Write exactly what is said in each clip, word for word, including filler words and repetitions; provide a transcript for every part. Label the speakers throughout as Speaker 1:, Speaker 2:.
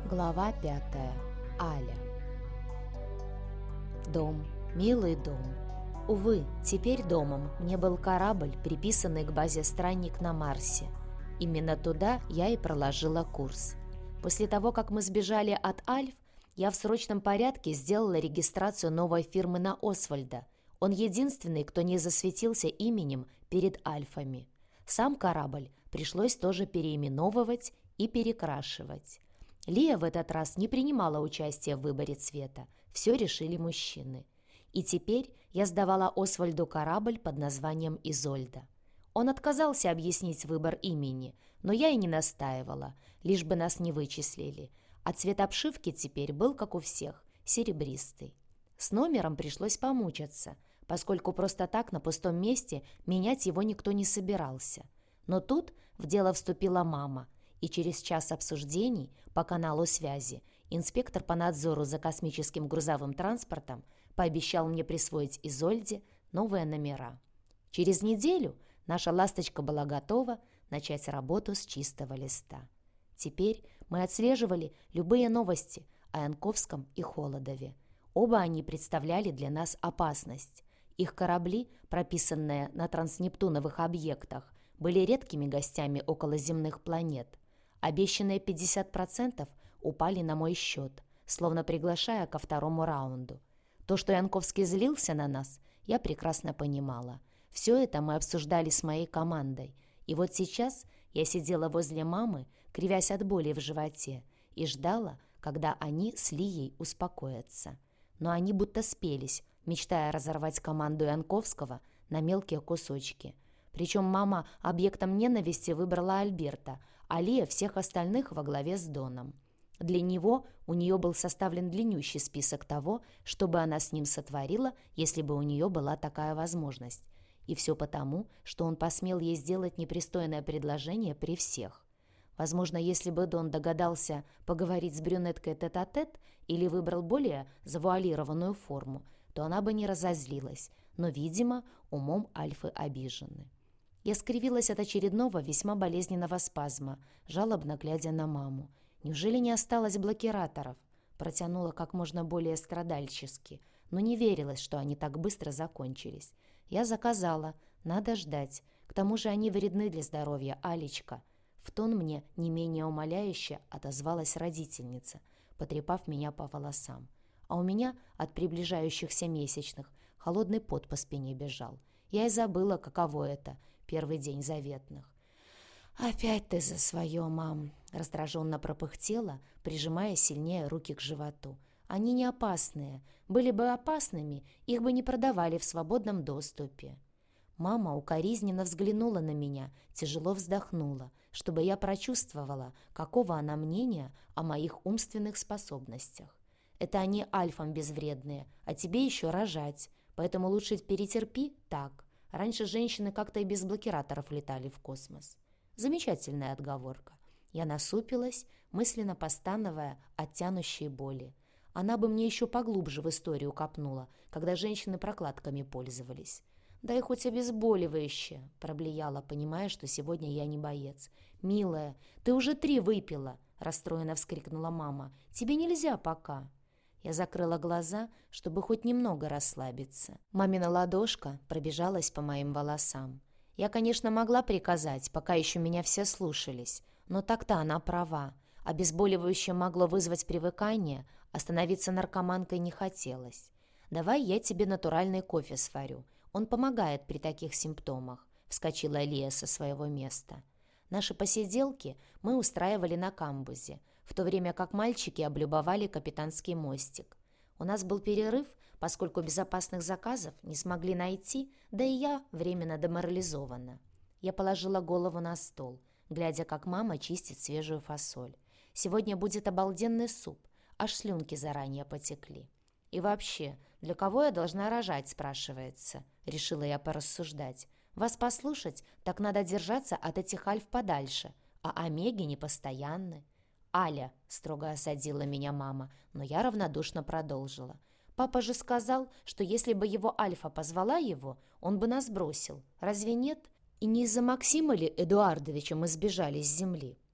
Speaker 1: Глава пятая. Аля. Дом, милый дом. Увы, теперь домом мне был корабль, приписанный к базе «Странник» на Марсе. Именно туда я и проложила курс. После того, как мы сбежали от Альф, я в срочном порядке сделала регистрацию новой фирмы на Освальда. Он единственный, кто не засветился именем перед Альфами. Сам корабль пришлось тоже переименовывать и перекрашивать. Лия в этот раз не принимала участия в выборе цвета. Все решили мужчины. И теперь я сдавала Освальду корабль под названием «Изольда». Он отказался объяснить выбор имени, но я и не настаивала, лишь бы нас не вычислили. А цвет обшивки теперь был, как у всех, серебристый. С номером пришлось помучиться, поскольку просто так на пустом месте менять его никто не собирался. Но тут в дело вступила мама, и через час обсуждений по каналу связи инспектор по надзору за космическим грузовым транспортом пообещал мне присвоить Изольде новые номера. Через неделю наша ласточка была готова начать работу с чистого листа. Теперь мы отслеживали любые новости о Янковском и Холодове. Оба они представляли для нас опасность. Их корабли, прописанные на транснептуновых объектах, были редкими гостями околоземных планет. Обещанные пятьдесят процентов упали на мой счет, словно приглашая ко второму раунду. То, что Янковский злился на нас, я прекрасно понимала. Все это мы обсуждали с моей командой. И вот сейчас я сидела возле мамы, кривясь от боли в животе, и ждала, когда они с Лией успокоятся. Но они будто спелись, мечтая разорвать команду Янковского на мелкие кусочки. Причем мама объектом ненависти выбрала Альберта, а Лия всех остальных во главе с Доном. Для него у нее был составлен длиннющий список того, что бы она с ним сотворила, если бы у нее была такая возможность. И все потому, что он посмел ей сделать непристойное предложение при всех. Возможно, если бы Дон догадался поговорить с брюнеткой тет-а-тет или выбрал более завуалированную форму, то она бы не разозлилась, но, видимо, умом Альфы обижены. Я скривилась от очередного весьма болезненного спазма, жалобно глядя на маму. Неужели не осталось блокираторов? Протянула как можно более страдальчески, но не верилось, что они так быстро закончились. Я заказала, надо ждать. К тому же они вредны для здоровья, Алечка. В тон мне не менее умоляюще отозвалась родительница, потрепав меня по волосам. А у меня от приближающихся месячных холодный пот по спине бежал. Я и забыла, каково это — первый день заветных. «Опять ты за свое, мам!» — раздраженно пропыхтела, прижимая сильнее руки к животу. «Они не опасные. Были бы опасными, их бы не продавали в свободном доступе». Мама укоризненно взглянула на меня, тяжело вздохнула, чтобы я прочувствовала, какого она мнения о моих умственных способностях. «Это они альфам безвредные, а тебе еще рожать, поэтому лучше перетерпи так. Раньше женщины как-то и без блокираторов летали в космос». Замечательная отговорка. Я насупилась, мысленно постановая от тянущей боли. Она бы мне еще поглубже в историю копнула, когда женщины прокладками пользовались. «Дай хоть обезболивающее», — проблеяла, понимая, что сегодня я не боец. «Милая, ты уже три выпила», — расстроенно вскрикнула мама. «Тебе нельзя пока». Я закрыла глаза, чтобы хоть немного расслабиться. Мамина ладошка пробежалась по моим волосам. Я, конечно, могла приказать, пока еще меня все слушались, но так-то она права. Обезболивающее могло вызвать привыкание, а становиться наркоманкой не хотелось. «Давай я тебе натуральный кофе сварю. Он помогает при таких симптомах», — вскочила Лия со своего места. Наши посиделки мы устраивали на камбузе, в то время как мальчики облюбовали капитанский мостик. У нас был перерыв, поскольку безопасных заказов не смогли найти, да и я временно деморализована. Я положила голову на стол, глядя, как мама чистит свежую фасоль. Сегодня будет обалденный суп, аж слюнки заранее потекли. И вообще, для кого я должна рожать, спрашивается, решила я порассуждать. Вас послушать, так надо держаться от этих альф подальше, а омеги непостоянны. «Аля», — строго осадила меня мама, но я равнодушно продолжила. «Папа же сказал, что если бы его Альфа позвала его, он бы нас бросил. Разве нет? И не из-за Максима ли Эдуардовича мы сбежали с земли?»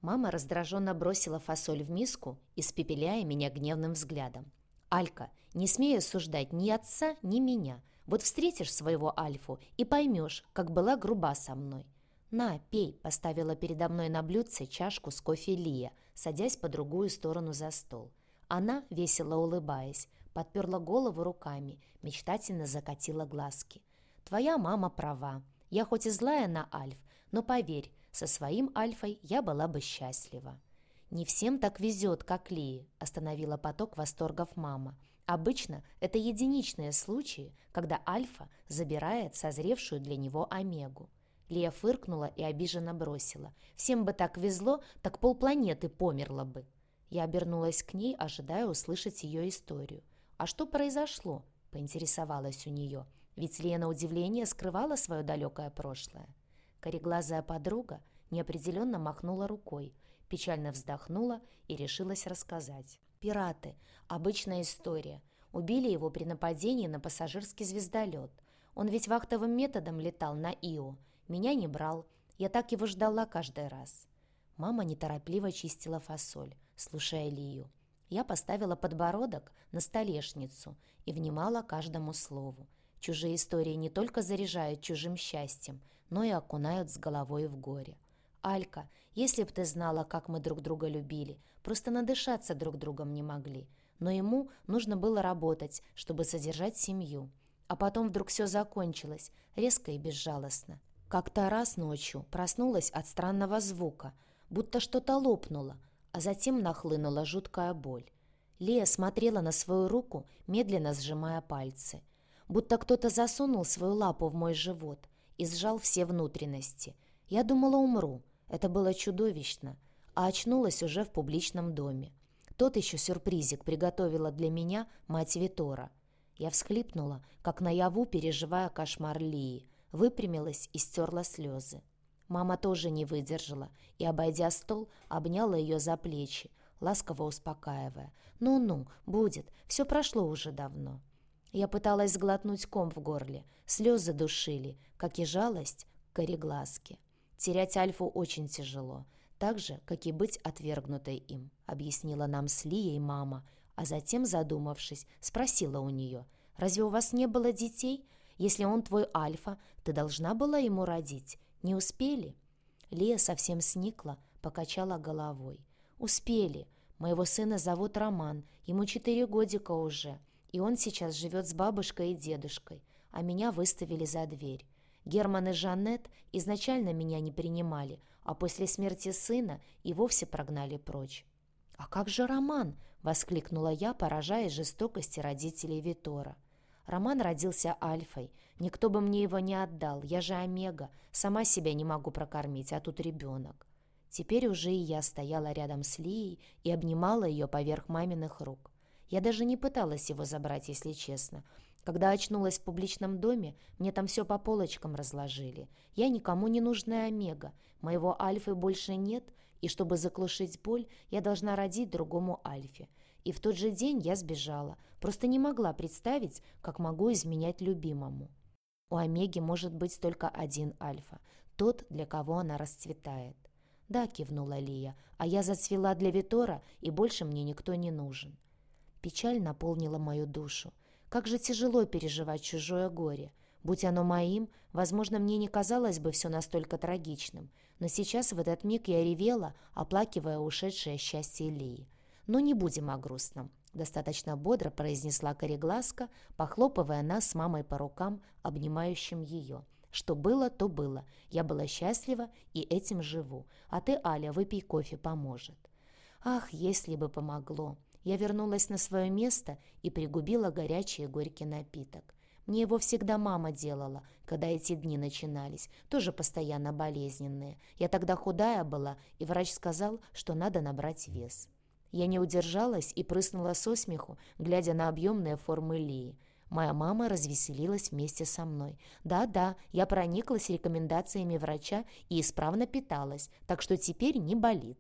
Speaker 1: Мама раздраженно бросила фасоль в миску, испепеляя меня гневным взглядом. «Алька, не смей осуждать ни отца, ни меня. Вот встретишь своего Альфу и поймешь, как была груба со мной». «На, пей», — поставила передо мной на блюдце чашку с кофе Лия, садясь по другую сторону за стол. Она, весело улыбаясь, подперла голову руками, мечтательно закатила глазки. «Твоя мама права. Я хоть и злая на Альф, но поверь, со своим Альфой я была бы счастлива». «Не всем так везет, как Лии», — остановила поток восторгов мама. «Обычно это единичные случаи, когда Альфа забирает созревшую для него омегу». Лия фыркнула и обиженно бросила. «Всем бы так везло, так полпланеты померло бы». Я обернулась к ней, ожидая услышать ее историю. «А что произошло?» — поинтересовалась у нее. Ведь Лия на удивление скрывала свое далекое прошлое. Кореглазая подруга неопределенно махнула рукой, печально вздохнула и решилась рассказать. «Пираты. Обычная история. Убили его при нападении на пассажирский звездолет. Он ведь вахтовым методом летал на Ио. Меня не брал. Я так его ждала каждый раз». Мама неторопливо чистила фасоль, слушая Лию. Я поставила подбородок на столешницу и внимала каждому слову. Чужие истории не только заряжают чужим счастьем, но и окунают с головой в горе. «Алька, если б ты знала, как мы друг друга любили, просто надышаться друг другом не могли. Но ему нужно было работать, чтобы содержать семью. А потом вдруг все закончилось, резко и безжалостно. Как-то раз ночью проснулась от странного звука, будто что-то лопнуло, а затем нахлынула жуткая боль. Лия смотрела на свою руку, медленно сжимая пальцы. Будто кто-то засунул свою лапу в мой живот и сжал все внутренности. Я думала, умру. Это было чудовищно. А очнулась уже в публичном доме. Тот еще сюрпризик приготовила для меня мать Витора. Я всхлипнула, как наяву, переживая кошмар Лии, выпрямилась и стерла слезы. Мама тоже не выдержала и, обойдя стол, обняла ее за плечи, ласково успокаивая. «Ну-ну, будет, все прошло уже давно». Я пыталась сглотнуть ком в горле, слезы душили, как и жалость к кореглазке. Терять Альфу очень тяжело, так же, как и быть отвергнутой им, объяснила нам с Лией мама, а затем, задумавшись, спросила у нее: «Разве у вас не было детей? Если он твой Альфа, ты должна была ему родить. Не успели?» Лия совсем сникла, покачала головой. «Успели. Моего сына зовут Роман, ему четыре годика уже, и он сейчас живет с бабушкой и дедушкой, а меня выставили за дверь. Герман и Жанет изначально меня не принимали, а после смерти сына и вовсе прогнали прочь». «А как же Роман?» — воскликнула я, поражаясь жестокости родителей Витора. «Роман родился Альфой. Никто бы мне его не отдал. Я же Омега. Сама себя не могу прокормить, а тут ребенок». Теперь уже и я стояла рядом с Лией и обнимала ее поверх маминых рук. Я даже не пыталась его забрать, если честно. Когда очнулась в публичном доме, мне там все по полочкам разложили. Я никому не нужная Омега. Моего Альфы больше нет, и чтобы заглушить боль, я должна родить другому Альфе. И в тот же день я сбежала. Просто не могла представить, как могу изменять любимому. У Омеги может быть только один Альфа, тот, для кого она расцветает. «Да», — кивнула Лия, — «а я зацвела для Витора, и больше мне никто не нужен». Печаль наполнила мою душу. Как же тяжело переживать чужое горе. Будь оно моим, возможно, мне не казалось бы все настолько трагичным, но сейчас в этот миг я ревела, оплакивая ушедшее счастье Лии. «Но не будем о грустном», — достаточно бодро произнесла кореглазка, похлопывая нас с мамой по рукам, обнимающим ее. «Что было, то было. Я была счастлива и этим живу. А ты, Аля, выпей кофе, поможет». Ах, если бы помогло! Я вернулась на свое место и пригубила горячий и горький напиток. Мне его всегда мама делала, когда эти дни начинались, тоже постоянно болезненные. Я тогда худая была, и врач сказал, что надо набрать вес. Я не удержалась и прыснула со смеху, глядя на объемные формы Лии. Моя мама развеселилась вместе со мной. Да-да, я прониклась рекомендациями врача и исправно питалась, так что теперь не болит.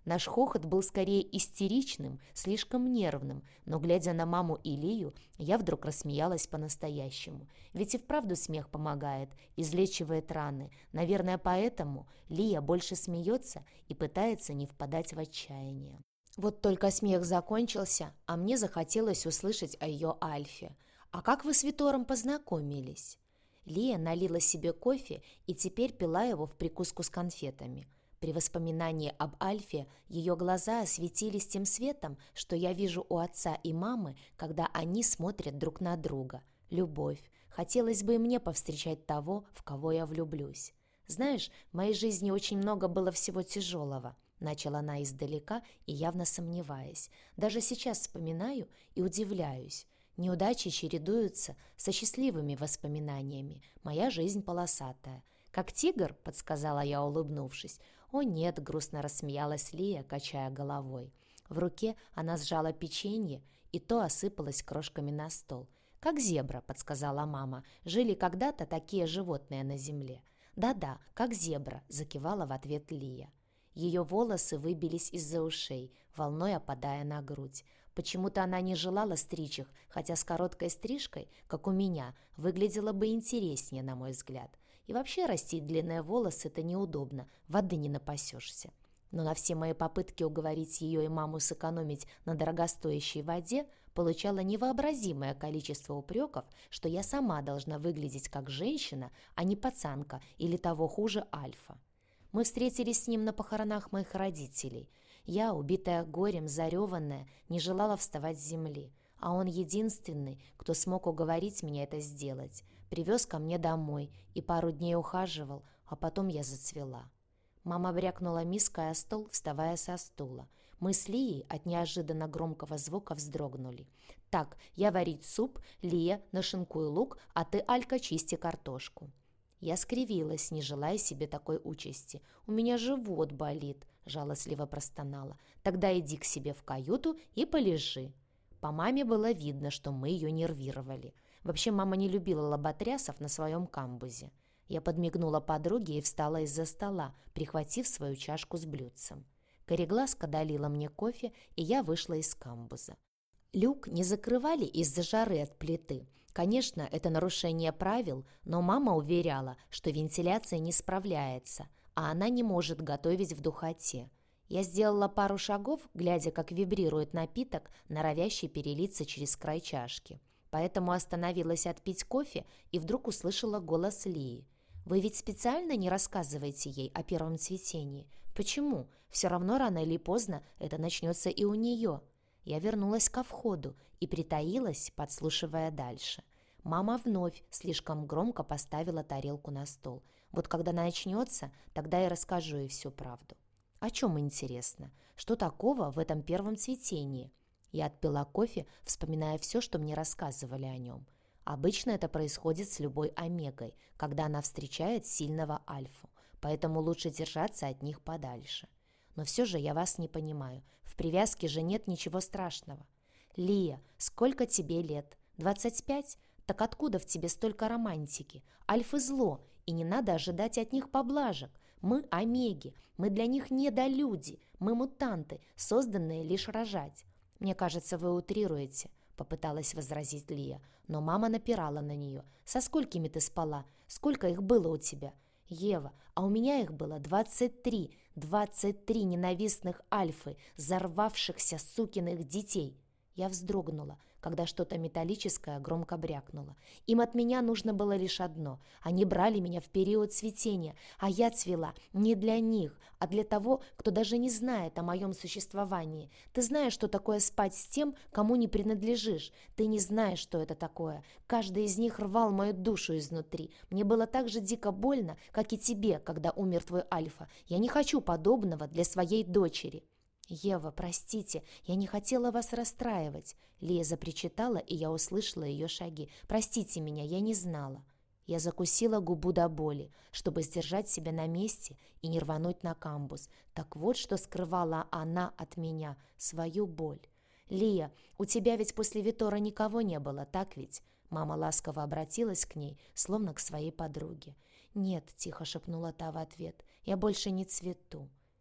Speaker 1: Наш хохот был скорее истеричным, слишком нервным, но, глядя на маму и Лию, я вдруг рассмеялась по-настоящему. Ведь и вправду смех помогает, излечивает раны. Наверное, поэтому Лия больше смеется и пытается не впадать в отчаяние. Вот только смех закончился, а мне захотелось услышать о ее Альфе. «А как вы с Витором познакомились?» Лия налила себе кофе и теперь пила его в прикуску с конфетами. При воспоминании об Альфе ее глаза осветились тем светом, что я вижу у отца и мамы, когда они смотрят друг на друга. Любовь. Хотелось бы и мне повстречать того, в кого я влюблюсь. «Знаешь, в моей жизни очень много было всего тяжелого», — начала она издалека и явно сомневаясь. «Даже сейчас вспоминаю и удивляюсь. Неудачи чередуются со счастливыми воспоминаниями. Моя жизнь полосатая». «Как тигр?» — подсказала я, улыбнувшись. «О нет», — грустно рассмеялась Лия, качая головой. В руке она сжала печенье, и то осыпалось крошками на стол. «Как зебра», — подсказала мама. «Жили когда-то такие животные на земле». «Да-да, как зебра», — закивала в ответ Лия. Ее волосы выбились из-за ушей, волной опадая на грудь. Почему-то она не желала стричь их, хотя с короткой стрижкой, как у меня, выглядело бы интереснее, на мой взгляд. И вообще растить длинные волосы – это неудобно, воды не напасешься. Но на все мои попытки уговорить ее и маму сэкономить на дорогостоящей воде получала невообразимое количество упреков, что я сама должна выглядеть как женщина, а не пацанка или того хуже альфа. Мы встретились с ним на похоронах моих родителей. Я, убитая горем, зареванная, не желала вставать с земли. А он единственный, кто смог уговорить меня это сделать. Привез ко мне домой и пару дней ухаживал, а потом я зацвела. Мама брякнула миской о стол, вставая со стула. Мы с Лией от неожиданно громкого звука вздрогнули. «Так, я варить суп, Лия, нашинкуй лук, а ты, Алька, чисти картошку». Я скривилась, не желая себе такой участи. «У меня живот болит», — жалостливо простонала. «Тогда иди к себе в каюту и полежи». По маме было видно, что мы ее нервировали. Вообще, мама не любила лоботрясов на своем камбузе. Я подмигнула подруге и встала из-за стола, прихватив свою чашку с блюдцем. Кореглазка долила мне кофе, и я вышла из камбуза. Люк не закрывали из-за жары от плиты. Конечно, это нарушение правил, но мама уверяла, что вентиляция не справляется, а она не может готовить в духоте. Я сделала пару шагов, глядя, как вибрирует напиток, норовящий перелиться через край чашки. Поэтому остановилась отпить кофе и вдруг услышала голос Лии. «Вы ведь специально не рассказываете ей о первом цветении? Почему? Все равно рано или поздно это начнется и у нее». Я вернулась ко входу и притаилась, подслушивая дальше. Мама вновь слишком громко поставила тарелку на стол. Вот когда начнется, тогда я расскажу ей всю правду. О чем интересно? Что такого в этом первом цветении? Я отпила кофе, вспоминая все, что мне рассказывали о нем. Обычно это происходит с любой омегой, когда она встречает сильного альфу, поэтому лучше держаться от них подальше. Но все же я вас не понимаю. В привязке же нет ничего страшного. Лия, сколько тебе лет? двадцать пять? Так откуда в тебе столько романтики? Альфы зло, и не надо ожидать от них поблажек. Мы омеги, мы для них недолюди, мы мутанты, созданные лишь рожать. Мне кажется, вы утрируете, попыталась возразить Лия, но мама напирала на нее. Со сколькими ты спала? Сколько их было у тебя? Ева, а у меня их было двадцать три, двадцать три ненавистных альфы, взорвавшихся сукиных детей. Я вздрогнула, когда что-то металлическое громко брякнуло. Им от меня нужно было лишь одно. Они брали меня в период цветения, а я цвела не для них, а для того, кто даже не знает о моем существовании. Ты знаешь, что такое спать с тем, кому не принадлежишь. Ты не знаешь, что это такое. Каждый из них рвал мою душу изнутри. Мне было так же дико больно, как и тебе, когда умер твой альфа. Я не хочу подобного для своей дочери. «Ева, простите, я не хотела вас расстраивать», — Лия запричитала, и я услышала ее шаги. «Простите меня, я не знала». Я закусила губу до боли, чтобы сдержать себя на месте и не рвануть на камбуз. Так вот, что скрывала она от меня, свою боль. «Лия, у тебя ведь после Витора никого не было, так ведь?» Мама ласково обратилась к ней, словно к своей подруге. «Нет», — тихо шепнула та в ответ, — «я больше не цвету».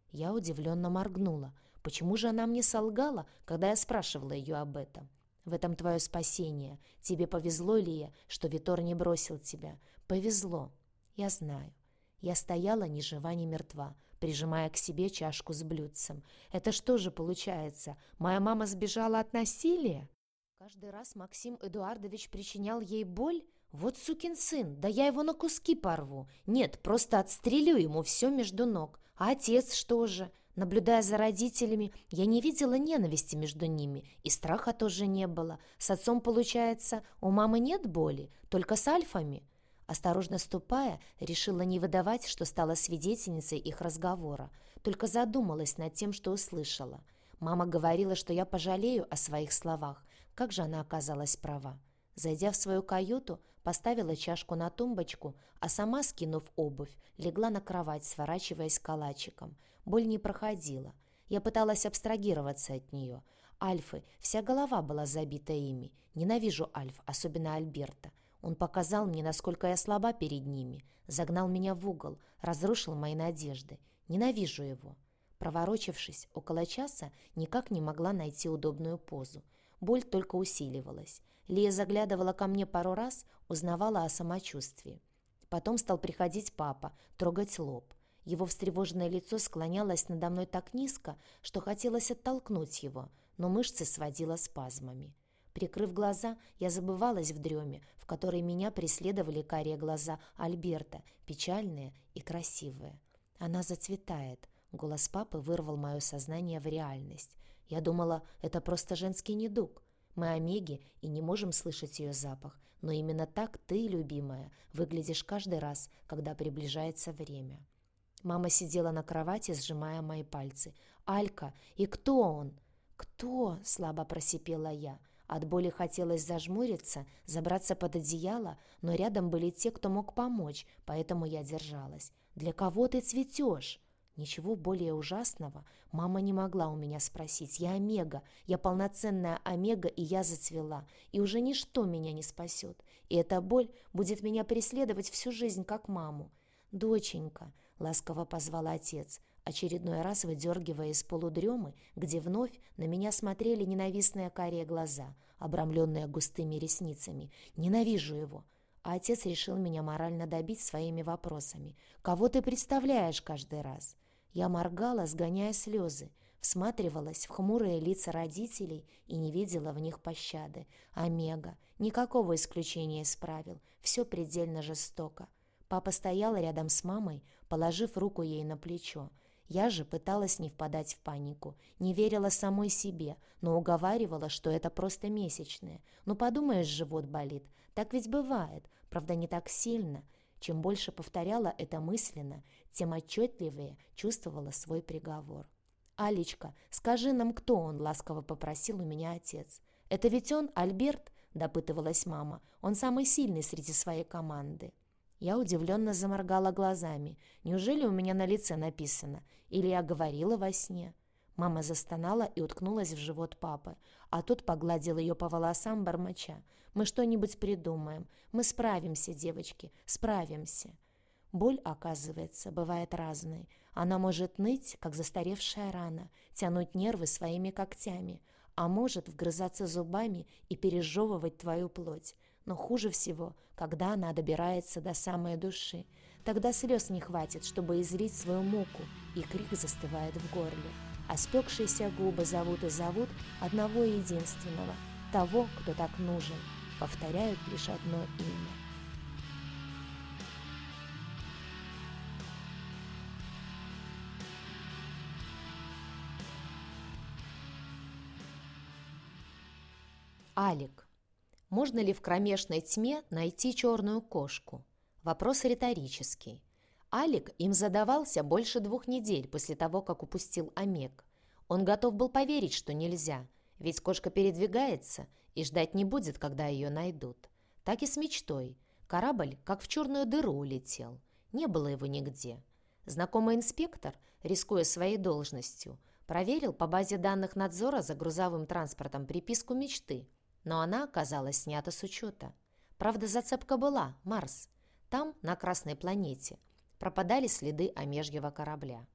Speaker 1: Я удивленно моргнула. Почему же она мне солгала, когда я спрашивала ее об этом? В этом твое спасение. Тебе повезло, Лия, что Витор не бросил тебя. Повезло. Я знаю. Я стояла ни жива, ни мертва, прижимая к себе чашку с блюдцем. Это что же получается? Моя мама сбежала от насилия? Каждый раз Максим Эдуардович причинял ей боль? Вот сукин сын, да я его на куски порву. Нет, просто отстрелю ему все между ног. А отец что же? Наблюдая за родителями, я не видела ненависти между ними, и страха тоже не было. С отцом, получается, у мамы нет боли, только с альфами. Осторожно ступая, решила не выдавать, что стала свидетельницей их разговора, только задумалась над тем, что услышала. Мама говорила, что я пожалею о своих словах. Как же она оказалась права? Зайдя в свою каюту, поставила чашку на тумбочку, а сама, скинув обувь, легла на кровать, сворачиваясь калачиком. Боль не проходила. Я пыталась абстрагироваться от нее. Альфы, вся голова была забита ими. Ненавижу Альф, особенно Альберта. Он показал мне, насколько я слаба перед ними, загнал меня в угол, разрушил мои надежды. Ненавижу его. Проворочившись около часа, никак не могла найти удобную позу. Боль только усиливалась. Лия заглядывала ко мне пару раз, узнавала о самочувствии. Потом стал приходить папа, трогать лоб. Его встревоженное лицо склонялось надо мной так низко, что хотелось оттолкнуть его, но мышцы сводило спазмами. Прикрыв глаза, я забывалась в дреме, в которой меня преследовали карие глаза Альберта, печальные и красивые. Она зацветает. Голос папы вырвал мое сознание в реальность. Я думала, это просто женский недуг. Мы омеги и не можем слышать ее запах, но именно так ты, любимая, выглядишь каждый раз, когда приближается время. Мама сидела на кровати, сжимая мои пальцы. «Алька, и кто он?» «Кто?» — слабо просипела я. От боли хотелось зажмуриться, забраться под одеяло, но рядом были те, кто мог помочь, поэтому я держалась. «Для кого ты цветешь?» Ничего более ужасного мама не могла у меня спросить. Я омега, я полноценная омега, и я зацвела, и уже ничто меня не спасет. И эта боль будет меня преследовать всю жизнь, как маму. «Доченька», — ласково позвал отец, очередной раз выдергивая из полудремы, где вновь на меня смотрели ненавистные карие глаза, обрамленные густыми ресницами. «Ненавижу его». А отец решил меня морально добить своими вопросами. «Кого ты представляешь каждый раз?» Я моргала, сгоняя слезы, всматривалась в хмурые лица родителей и не видела в них пощады. Омега. Никакого исключения из правил. Все предельно жестоко. Папа стоял рядом с мамой, положив руку ей на плечо. Я же пыталась не впадать в панику, не верила самой себе, но уговаривала, что это просто месячные. Ну, подумаешь, живот болит. Так ведь бывает, правда, не так сильно. Чем больше повторяла это мысленно, тем отчетливее чувствовала свой приговор. «Алечка, скажи нам, кто он?» — ласково попросил у меня отец. «Это ведь он, Альберт?» — допытывалась мама. «Он самый сильный среди своей команды». Я удивленно заморгала глазами. Неужели у меня на лице написано? Или я говорила во сне? Мама застонала и уткнулась в живот папы, а тот погладил ее по волосам, бормоча. «Мы что-нибудь придумаем. Мы справимся, девочки, справимся». Боль, оказывается, бывает разной. Она может ныть, как застаревшая рана, тянуть нервы своими когтями, а может вгрызаться зубами и пережевывать твою плоть. Но хуже всего, когда она добирается до самой души. Тогда слез не хватит, чтобы излить свою муку, и крик застывает в горле. А спекшиеся губы зовут и зовут одного единственного, того, кто так нужен, повторяют лишь одно имя. Алик. Можно ли в кромешной тьме найти черную кошку? Вопрос риторический. Алик им задавался больше двух недель после того, как упустил омег. Он готов был поверить, что нельзя, ведь кошка передвигается и ждать не будет, когда ее найдут. Так и с мечтой. Корабль как в черную дыру улетел. Не было его нигде. Знакомый инспектор, рискуя своей должностью, проверил по базе данных надзора за грузовым транспортом приписку мечты, но она оказалась снята с учета. Правда, зацепка была – Марс. Там, на Красной планете, пропадали следы омежьего корабля.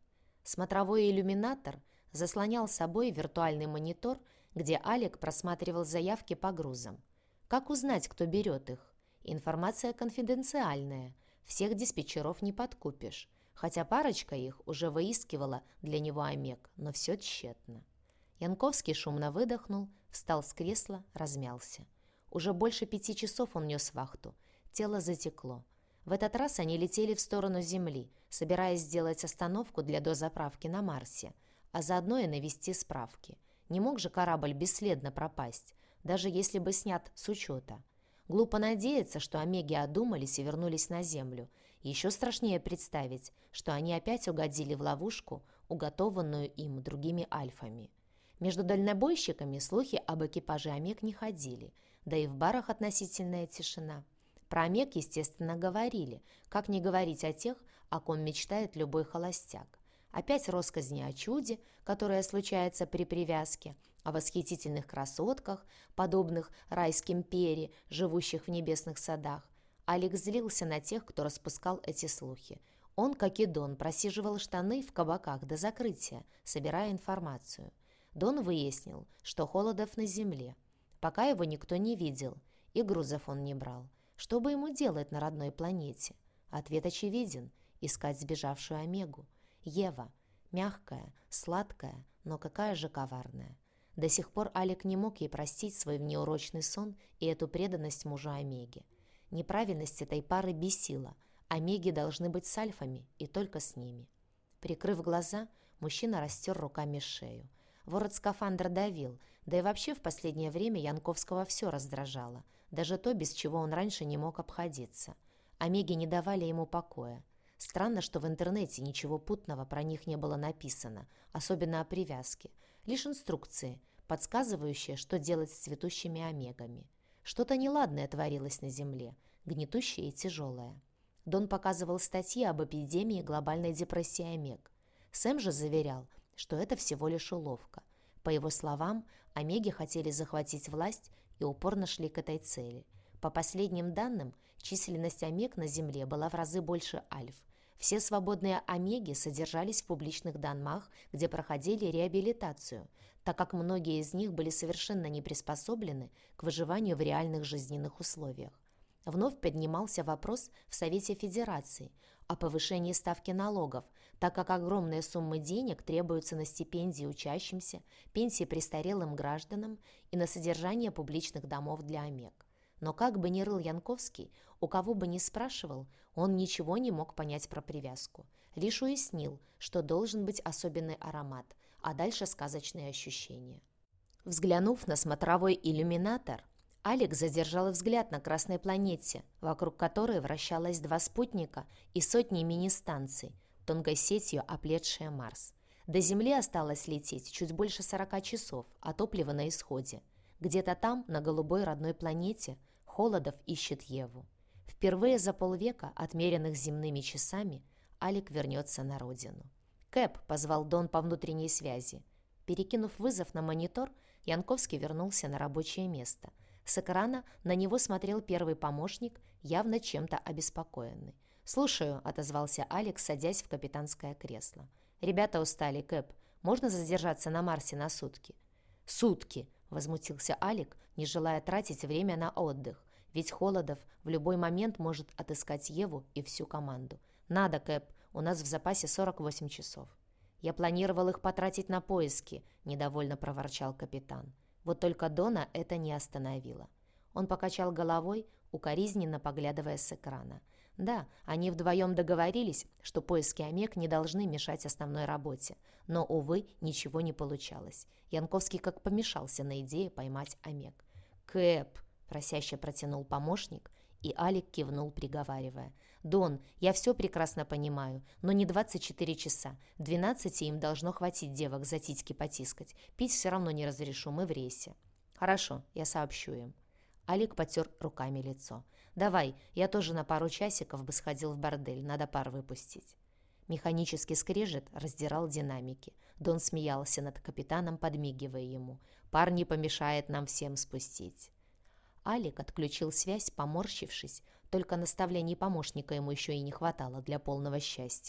Speaker 1: Смотровой иллюминатор заслонял собой виртуальный монитор, где Алик просматривал заявки по грузам. Как узнать, кто берет их? Информация конфиденциальная, всех диспетчеров не подкупишь, хотя парочка их уже выискивала для него омег, но все тщетно. Янковский шумно выдохнул, встал с кресла, размялся. Уже больше пяти часов он нес вахту. Тело затекло. В этот раз они летели в сторону Земли, собираясь сделать остановку для дозаправки на Марсе, а заодно и навести справки. Не мог же корабль бесследно пропасть, даже если бы снят с учета. Глупо надеяться, что омеги одумались и вернулись на Землю. Еще страшнее представить, что они опять угодили в ловушку, уготованную им другими альфами. Между дальнобойщиками слухи об экипаже омег не ходили, да и в барах относительная тишина. Про омег, естественно, говорили, как не говорить о тех, о ком мечтает любой холостяк. Опять россказни о чуде, которое случается при привязке, о восхитительных красотках, подобных райским пери, живущих в небесных садах. Алик злился на тех, кто распускал эти слухи. Он, как и Дон, просиживал штаны в кабаках до закрытия, собирая информацию. Дон выяснил, что Холодов на земле. Пока его никто не видел, и грузов он не брал. Что бы ему делать на родной планете? Ответ очевиден – искать сбежавшую омегу. Ева. Мягкая, сладкая, но какая же коварная. До сих пор Алик не мог ей простить свой внеурочный сон и эту преданность мужу омеги. Неправильность этой пары бесила. Омеги должны быть с альфами и только с ними. Прикрыв глаза, мужчина растер руками шею. Ворот скафандра давил, да и вообще в последнее время Янковского все раздражало, даже то, без чего он раньше не мог обходиться. Омеги не давали ему покоя. Странно, что в интернете ничего путного про них не было написано, особенно о привязке. Лишь инструкции, подсказывающие, что делать с цветущими омегами. Что-то неладное творилось на Земле, гнетущее и тяжелое. Дон показывал статьи об эпидемии глобальной депрессии омег. Сэм же заверял, что это всего лишь уловка. По его словам, омеги хотели захватить власть и упорно шли к этой цели. По последним данным, численность омег на Земле была в разы больше альф. Все свободные омеги содержались в публичных домах, где проходили реабилитацию, так как многие из них были совершенно не приспособлены к выживанию в реальных жизненных условиях. Вновь поднимался вопрос в Совете Федерации о повышении ставки налогов, так как огромные суммы денег требуются на стипендии учащимся, пенсии престарелым гражданам и на содержание публичных домов для омег. Но как бы ни рыл Янковский, у кого бы ни спрашивал, он ничего не мог понять про привязку. Лишь уяснил, что должен быть особенный аромат, а дальше сказочные ощущения. Взглянув на смотровой иллюминатор, Алик задержал взгляд на Красной планете, вокруг которой вращалось два спутника и сотни мини-станций, тонкой сетью оплетшие Марс. До Земли осталось лететь чуть больше сорока часов, а топлива на исходе. Где-то там, на голубой родной планете, Холодов ищет Еву. Впервые за полвека, отмеренных земными часами, Алик вернется на родину. «Кэп», — позвал Дон по внутренней связи. Перекинув вызов на монитор, Янковский вернулся на рабочее место. С экрана на него смотрел первый помощник, явно чем-то обеспокоенный. «Слушаю», — отозвался Алекс, садясь в капитанское кресло. «Ребята устали, Кэп. Можно задержаться на Марсе на сутки?» «Сутки!» — возмутился Алик, не желая тратить время на отдых. Ведь Холодов в любой момент может отыскать Еву и всю команду. «Надо, Кэп. У нас в запасе сорок восемь часов». «Я планировал их потратить на поиски», — недовольно проворчал капитан. Вот только Дона это не остановило. Он покачал головой, укоризненно поглядывая с экрана. Да, они вдвоем договорились, что поиски омег не должны мешать основной работе. Но, увы, ничего не получалось. Янковский как помешался на идее поймать омег. «Кэп!» – просяще протянул помощник, и Алик кивнул, приговаривая. «Дон, я все прекрасно понимаю, но не двадцать четыре часа. двенадцати им должно хватить девок за титьки потискать. Пить все равно не разрешу, мы в рейсе». «Хорошо, я сообщу им». Алик потер руками лицо. «Давай, я тоже на пару часиков бы сходил в бордель, надо пар выпустить». Механический скрежет раздирал динамики. Дон смеялся над капитаном, подмигивая ему. «Пар не помешает нам всем спустить». Алик отключил связь, поморщившись, только наставлений помощника ему еще и не хватало для полного счастья.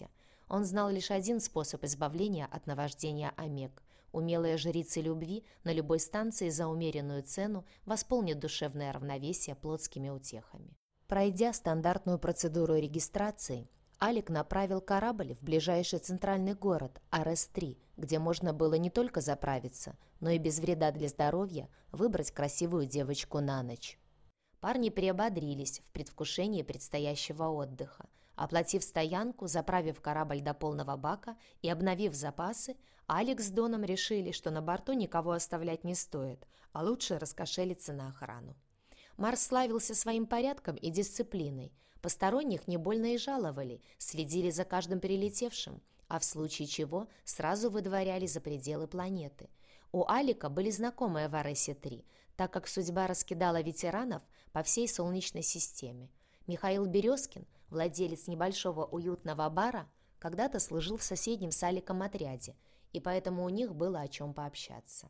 Speaker 1: Он знал лишь один способ избавления от наваждения омег. Умелые жрицы любви на любой станции за умеренную цену восполнят душевное равновесие плотскими утехами. Пройдя стандартную процедуру регистрации, Алик направил корабль в ближайший центральный город Ар Эс три, где можно было не только заправиться, но и без вреда для здоровья выбрать красивую девочку на ночь. Парни приободрились в предвкушении предстоящего отдыха. Оплатив стоянку, заправив корабль до полного бака и обновив запасы, Алекс с Доном решили, что на борту никого оставлять не стоит, а лучше раскошелиться на охрану. Марс славился своим порядком и дисциплиной. Посторонних не больно и жаловали, следили за каждым прилетевшим, а в случае чего сразу выдворяли за пределы планеты. У Алика были знакомые в Ар Эс три, так как судьба раскидала ветеранов по всей Солнечной системе. Михаил Березкин, владелец небольшого уютного бара, когда-то служил в соседнем с Аликом отряде, и поэтому у них было о чем пообщаться.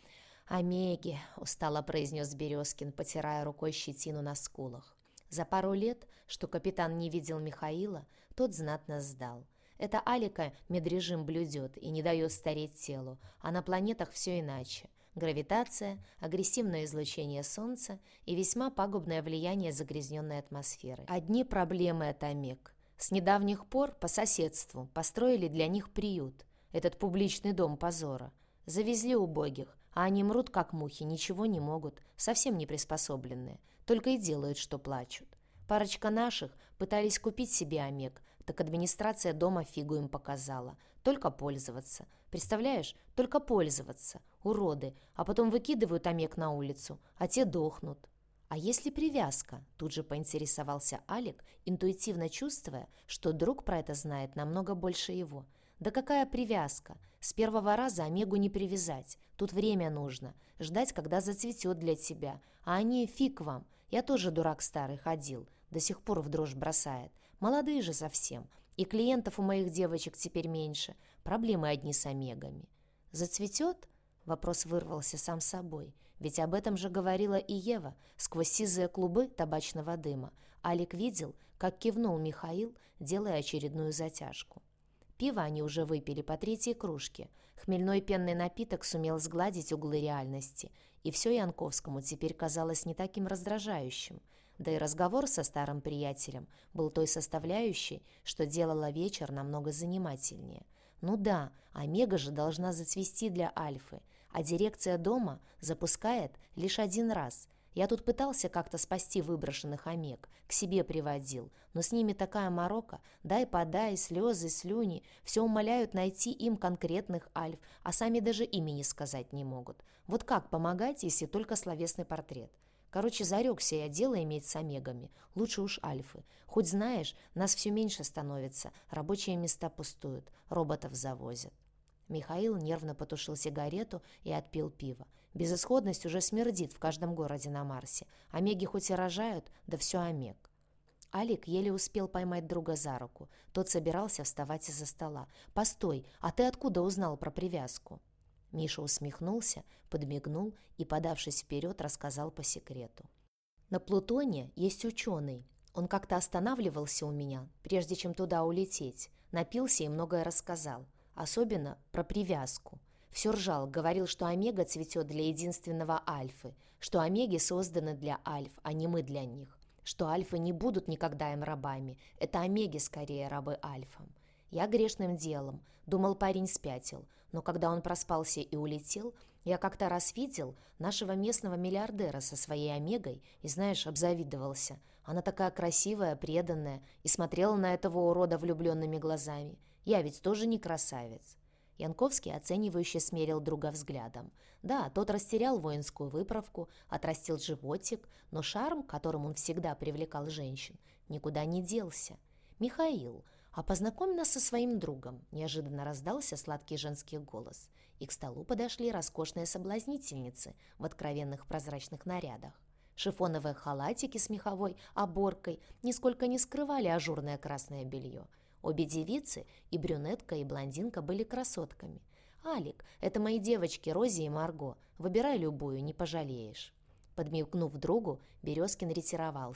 Speaker 1: «Омеги», — устало произнес Березкин, потирая рукой щетину на скулах. За пару лет, что капитан не видел Михаила, тот знатно сдал. Это Алика медрежим блюдет и не дает стареть телу, а на планетах все иначе. Гравитация, агрессивное излучение Солнца и весьма пагубное влияние загрязненной атмосферы. Одни проблемы от омег. С недавних пор по соседству построили для них приют, этот публичный дом позора. Завезли убогих, а они мрут как мухи, ничего не могут, совсем не приспособленные, только и делают, что плачут. Парочка наших пытались купить себе омег, так администрация дома фигу им показала. Только пользоваться. Представляешь, только пользоваться. Уроды. А потом выкидывают омег на улицу, а те дохнут. А если привязка? Тут же поинтересовался Алик, интуитивно чувствуя, что друг про это знает намного больше его. Да какая привязка? С первого раза омегу не привязать. Тут время нужно. Ждать, когда зацветет для тебя. А они фиг вам. Я тоже дурак старый ходил. До сих пор в дрожь бросает. Молодые же совсем. И клиентов у моих девочек теперь меньше. Проблемы одни с омегами. Зацветет? Вопрос вырвался сам собой. Ведь об этом же говорила и Ева, сквозь сизые клубы табачного дыма. Алик видел, как кивнул Михаил, делая очередную затяжку. Пиво они уже выпили по третьей кружке. Хмельной пенный напиток сумел сгладить углы реальности, и все Янковскому теперь казалось не таким раздражающим. Да и разговор со старым приятелем был той составляющей, что делало вечер намного занимательнее. Ну да, омега же должна зацвести для Альфы, а дирекция дома запускает лишь один раз. Я тут пытался как-то спасти выброшенных омег, к себе приводил, но с ними такая морока, дай-подай, слезы, слюни, все умоляют найти им конкретных альф, а сами даже имени сказать не могут. Вот как помогать, если только словесный портрет? Короче, зарекся я дело иметь с омегами, лучше уж альфы. Хоть знаешь, нас все меньше становится, рабочие места пустуют, роботов завозят. Михаил нервно потушил сигарету и отпил пиво. Безысходность уже смердит в каждом городе на Марсе. Омеги хоть и рожают, да все омег. Алик еле успел поймать друга за руку. Тот собирался вставать из-за стола. «Постой, а ты откуда узнал про привязку?» Миша усмехнулся, подмигнул и, подавшись вперед, рассказал по секрету. «На Плутоне есть ученый. Он как-то останавливался у меня, прежде чем туда улететь. Напился и многое рассказал. Особенно про привязку. Все ржал, говорил, что омега цветет для единственного альфы, что омеги созданы для альф, а не мы для них, что альфы не будут никогда им рабами, это омеги скорее рабы альфам. Я грешным делом, думал, парень спятил, но когда он проспался и улетел, я как-то раз видел нашего местного миллиардера со своей омегой и, знаешь, обзавидовался. Она такая красивая, преданная и смотрела на этого урода влюбленными глазами. Я ведь тоже не красавец». Янковский оценивающе смерил друга взглядом. Да, тот растерял воинскую выправку, отрастил животик, но шарм, которым он всегда привлекал женщин, никуда не делся. «Михаил, а познакомь нас со своим другом», — неожиданно раздался сладкий женский голос, и к столу подошли роскошные соблазнительницы в откровенных прозрачных нарядах. Шифоновые халатики с меховой оборкой нисколько не скрывали ажурное красное белье. Обе девицы, и брюнетка, и блондинка, были красотками. «Алик, это мои девочки Рози и Марго. Выбирай любую, не пожалеешь». Подмигнув другу, Березкин ретировался.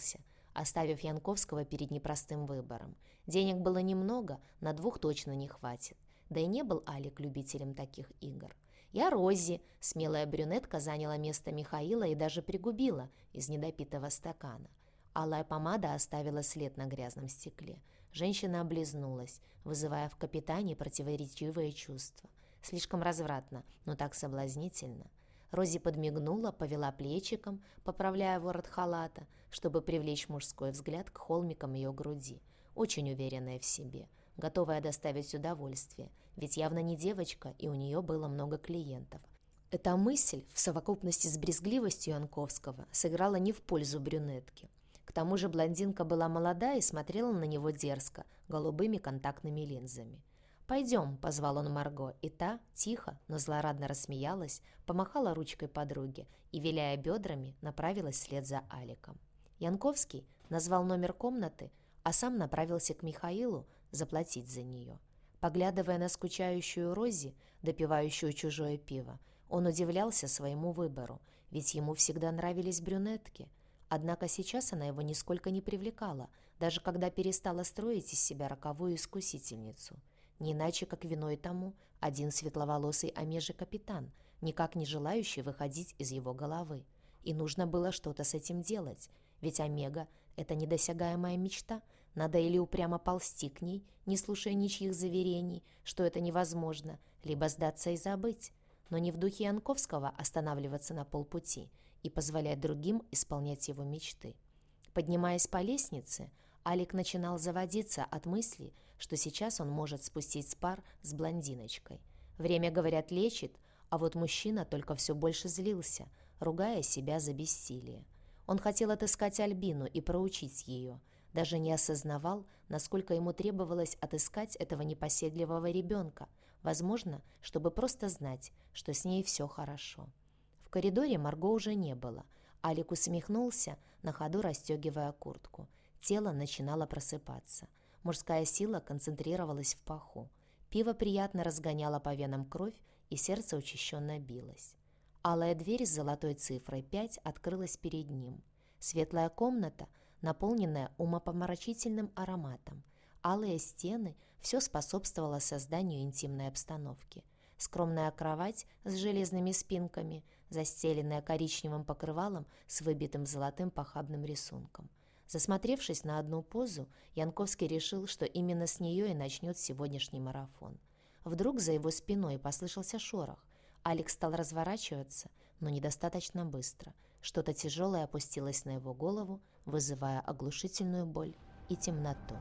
Speaker 1: оставив Янковского перед непростым выбором. Денег было немного, на двух точно не хватит. Да и не был Алик любителем таких игр. «Я Рози», — смелая брюнетка заняла место Михаила и даже пригубила из недопитого стакана. Алая помада оставила след на грязном стекле. Женщина облизнулась, вызывая в капитане противоречивые чувства. Слишком развратно, но так соблазнительно. Рози подмигнула, повела плечиком, поправляя ворот халата, чтобы привлечь мужской взгляд к холмикам ее груди. Очень уверенная в себе, готовая доставить удовольствие, ведь явно не девочка, и у нее было много клиентов. Эта мысль, в совокупности с брезгливостью Янковского, сыграла не в пользу брюнетки. К тому же блондинка была молода и смотрела на него дерзко, голубыми контактными линзами. «Пойдем», — позвал он Марго, и та, тихо, но злорадно рассмеялась, помахала ручкой подруге и, виляя бедрами, направилась вслед за Аликом. Янковский назвал номер комнаты, а сам направился к Михаилу заплатить за нее. Поглядывая на скучающую Рози, допивающую чужое пиво, он удивлялся своему выбору, ведь ему всегда нравились брюнетки. Однако сейчас она его нисколько не привлекала, даже когда перестала строить из себя роковую искусительницу. Не иначе, как виной тому один светловолосый омежий капитан, никак не желающий выходить из его головы. И нужно было что-то с этим делать, ведь Омега — это недосягаемая мечта, надо или упрямо ползти к ней, не слушая ничьих заверений, что это невозможно, либо сдаться и забыть. Но не в духе Янковского останавливаться на полпути и позволять другим исполнять его мечты. Поднимаясь по лестнице, Алик начинал заводиться от мысли, что сейчас он может спустить с пар с блондиночкой. Время, говорят, лечит, а вот мужчина только все больше злился, ругая себя за бессилие. Он хотел отыскать Альбину и проучить ее, даже не осознавал, насколько ему требовалось отыскать этого непоседливого ребенка, возможно, чтобы просто знать, что с ней все хорошо. В коридоре Марго уже не было. Алик усмехнулся, на ходу расстегивая куртку. Тело начинало просыпаться. Мужская сила концентрировалась в паху. Пиво приятно разгоняло по венам кровь, и сердце учащенно билось. Алая дверь с золотой цифрой пять открылась перед ним. Светлая комната, наполненная умопомрачительным ароматом. Алые стены — все способствовало созданию интимной обстановки. Скромная кровать с железными спинками, застеленная коричневым покрывалом с выбитым золотым похабным рисунком. Засмотревшись на одну позу, Янковский решил, что именно с нее и начнет сегодняшний марафон. Вдруг за его спиной послышался шорох. Алекс стал разворачиваться, но недостаточно быстро. Что-то тяжелое опустилось на его голову, вызывая оглушительную боль и темноту.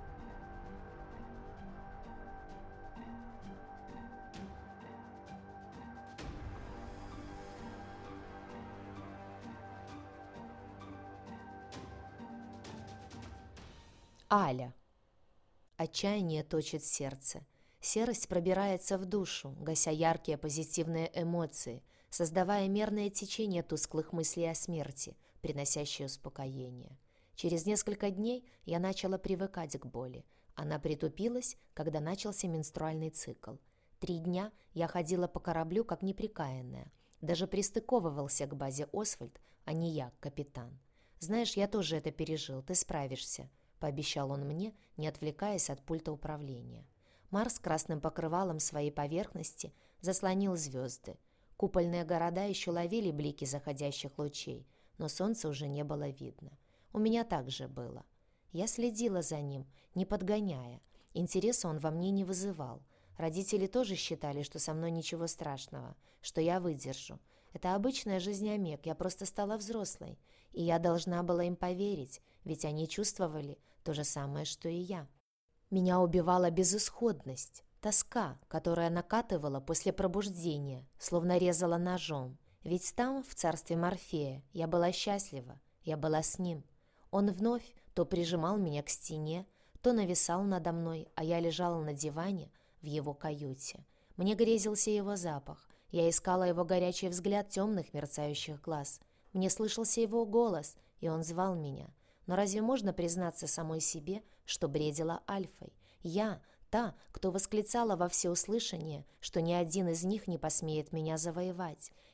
Speaker 1: Аля. Отчаяние точит сердце. Серость пробирается в душу, гася яркие позитивные эмоции, создавая мерное течение тусклых мыслей о смерти, приносящее успокоение. Через несколько дней я начала привыкать к боли. Она притупилась, когда начался менструальный цикл. Три дня я ходила по кораблю, как неприкаянная. Даже пристыковывался к базе Освальд, а не я, капитан. «Знаешь, я тоже это пережил, ты справишься», — пообещал он мне, не отвлекаясь от пульта управления. Марс красным покрывалом своей поверхности заслонил звезды. Купольные города еще ловили блики заходящих лучей, но солнца уже не было видно. У меня так же было. Я следила за ним, не подгоняя. Интереса он во мне не вызывал. Родители тоже считали, что со мной ничего страшного, что я выдержу. Это обычная жизнь Омег, я просто стала взрослой. И я должна была им поверить, ведь они чувствовали то же самое, что и я. Меня убивала безысходность, тоска, которая накатывала после пробуждения, словно резала ножом. Ведь там, в царстве Морфея, я была счастлива, я была с ним. Он вновь то прижимал меня к стене, то нависал надо мной, а я лежала на диване в его каюте. Мне грезился его запах, я искала его горячий взгляд темных мерцающих глаз. Мне слышался его голос, и он звал меня. Но разве можно признаться самой себе, что бредила Альфой? Я, та, кто восклицала во всеуслышание, что ни один из них не посмеет меня завоевать.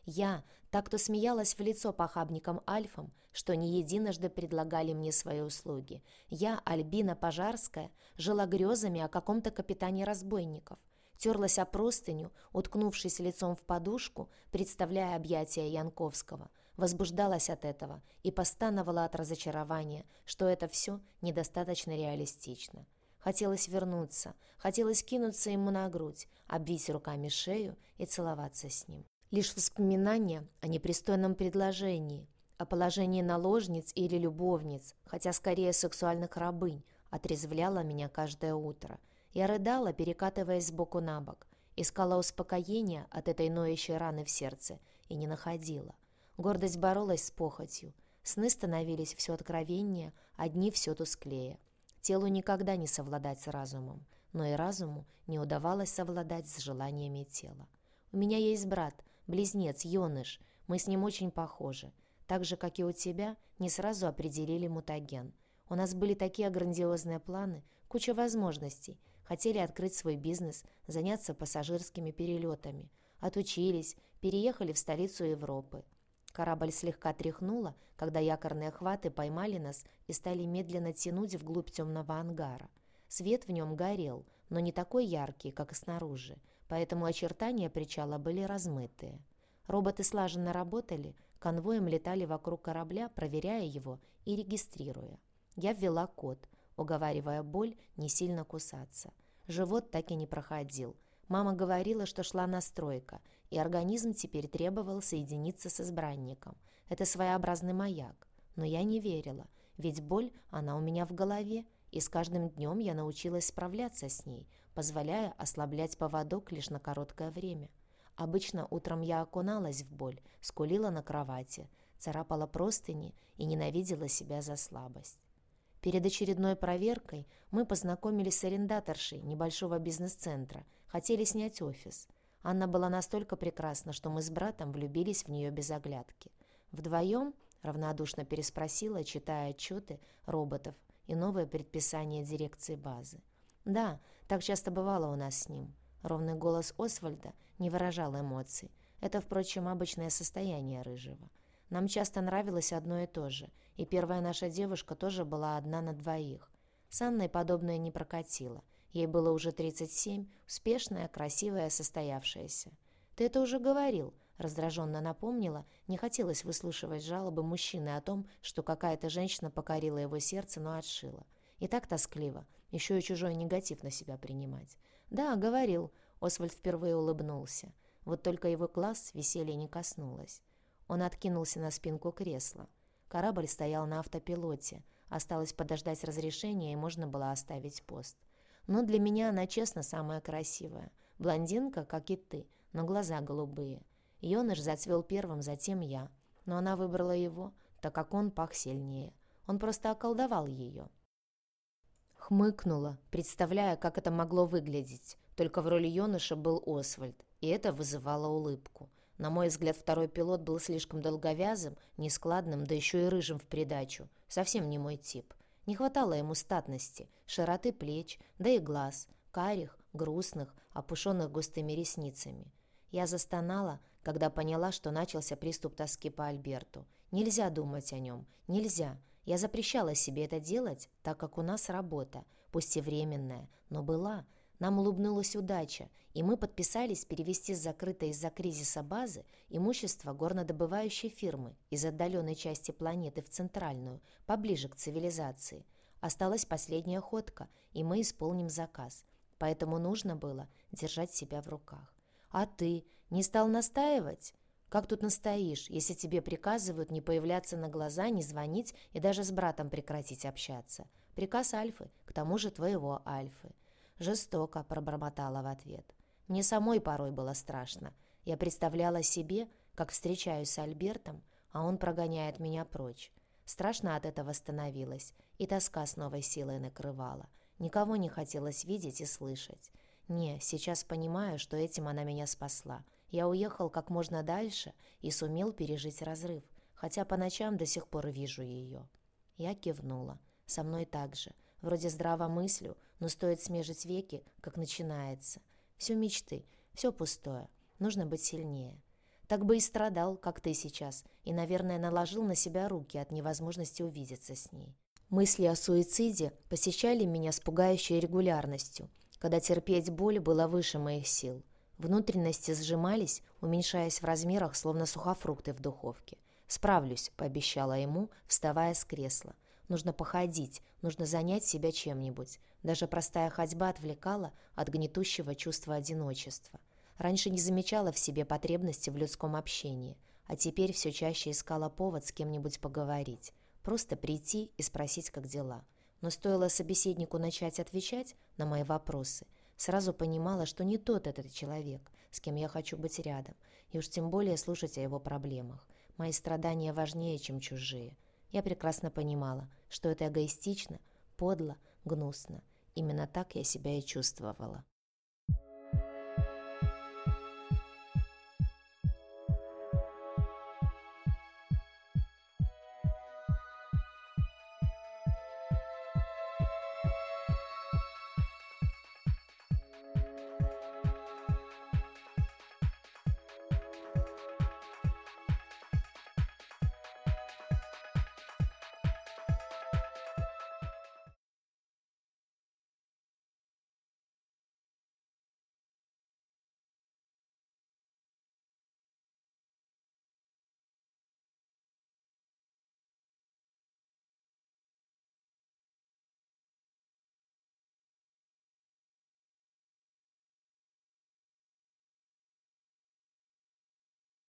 Speaker 1: Я, так то смеялась в лицо похабникам-альфам, что не единожды предлагали мне свои услуги. Я, Альбина Пожарская, жила грезами о каком-то капитане разбойников. Терлась о простыню, уткнувшись лицом в подушку, представляя объятия Янковского. Возбуждалась от этого и постановала от разочарования, что это все недостаточно реалистично. Хотелось вернуться, хотелось кинуться ему на грудь, обвить руками шею и целоваться с ним. Лишь воспоминания о непристойном предложении, о положении наложниц или любовниц, хотя скорее сексуальных рабынь, отрезвляло меня каждое утро. Я рыдала, перекатываясь сбоку на бок, искала успокоения от этой ноющей раны в сердце и не находила. Гордость боролась с похотью. Сны становились все откровеннее, а дни все тусклее. Телу никогда не совладать с разумом, но и разуму не удавалось совладать с желаниями тела. У меня есть брат, близнец, Йоныш, мы с ним очень похожи. Так же, как и у тебя, не сразу определили мутаген. У нас были такие грандиозные планы, куча возможностей. Хотели открыть свой бизнес, заняться пассажирскими перелетами. Отучились, переехали в столицу Европы. Корабль слегка тряхнуло, когда якорные хваты поймали нас и стали медленно тянуть вглубь темного ангара. Свет в нем горел, но не такой яркий, как и снаружи, поэтому очертания причала были размытые. Роботы слаженно работали, конвоем летали вокруг корабля, проверяя его и регистрируя. Я ввела код, уговаривая боль не сильно кусаться. Живот так и не проходил. Мама говорила, что шла настройка, и организм теперь требовал соединиться с избранником. Это своеобразный маяк. Но я не верила, ведь боль, она у меня в голове, и с каждым днем я научилась справляться с ней, позволяя ослаблять поводок лишь на короткое время. Обычно утром я окуналась в боль, скулила на кровати, царапала простыни и ненавидела себя за слабость. Перед очередной проверкой мы познакомились с арендаторшей небольшого бизнес-центра, хотели снять офис. Анна была настолько прекрасна, что мы с братом влюбились в нее без оглядки. Вдвоем равнодушно переспросила, читая отчеты роботов и новые предписания дирекции базы. Да, так часто бывало у нас с ним. Ровный голос Освальда не выражал эмоций. Это, впрочем, обычное состояние Рыжего. Нам часто нравилось одно и то же, и первая наша девушка тоже была одна на двоих. С Анной подобное не прокатило. Ей было уже тридцать семь, успешная, красивая, состоявшаяся. «Ты это уже говорил», — раздраженно напомнила, не хотелось выслушивать жалобы мужчины о том, что какая-то женщина покорила его сердце, но отшила. И так тоскливо, еще и чужой негатив на себя принимать. «Да, говорил», — Освальд впервые улыбнулся. Вот только его глаз веселья не коснулось. Он откинулся на спинку кресла. Корабль стоял на автопилоте. Осталось подождать разрешения, и можно было оставить пост. Но для меня она, честно, самая красивая. Блондинка, как и ты, но глаза голубые. Йоныш зацвел первым, затем я. Но она выбрала его, так как он пах сильнее. Он просто околдовал ее. Хмыкнула, представляя, как это могло выглядеть. Только в роли Йоныша был Освальд, и это вызывало улыбку. На мой взгляд, второй пилот был слишком долговязым, нескладным, да еще и рыжим в придачу. Совсем не мой тип. Не хватало ему статности, широты плеч, да и глаз, карих, грустных, опушенных густыми ресницами. Я застонала, когда поняла, что начался приступ тоски по Альберту. Нельзя думать о нем, нельзя. Я запрещала себе это делать, так как у нас работа, пусть и временная, но была. Нам улыбнулась удача, и мы подписались перевести с закрытой из-за кризиса базы имущество горнодобывающей фирмы из отдаленной части планеты в центральную, поближе к цивилизации. Осталась последняя ходка, и мы исполним заказ. Поэтому нужно было держать себя в руках. А ты не стал настаивать? Как тут настоишь, если тебе приказывают не появляться на глаза, не звонить и даже с братом прекратить общаться? Приказ Альфы, к тому же твоего Альфы. Жестоко пробормотала в ответ. Мне самой порой было страшно. Я представляла себе, как встречаюсь с Альбертом, а он прогоняет меня прочь. Страшно от этого становилось, и тоска с новой силой накрывала. Никого не хотелось видеть и слышать. Не, сейчас понимаю, что этим она меня спасла. Я уехал как можно дальше и сумел пережить разрыв, хотя по ночам до сих пор вижу ее. Я кивнула. Со мной так же. Вроде здраво мыслю, но стоит смежить веки, как начинается. Все мечты, все пустое. Нужно быть сильнее. Так бы и страдал, как ты сейчас, и, наверное, наложил на себя руки от невозможности увидеться с ней. Мысли о суициде посещали меня с пугающей регулярностью, когда терпеть боль было выше моих сил. Внутренности сжимались, уменьшаясь в размерах, словно сухофрукты в духовке. «Справлюсь», — пообещала ему, вставая с кресла. «Нужно походить, нужно занять себя чем-нибудь». Даже простая ходьба отвлекала от гнетущего чувства одиночества. Раньше не замечала в себе потребности в людском общении, а теперь все чаще искала повод с кем-нибудь поговорить. Просто прийти и спросить, как дела. Но стоило собеседнику начать отвечать на мои вопросы, сразу понимала, что не тот этот человек, с кем я хочу быть рядом, и уж тем более слушать о его проблемах. Мои страдания важнее, чем чужие. Я прекрасно понимала, что это эгоистично, подло, гнусно. Именно так я себя и чувствовала.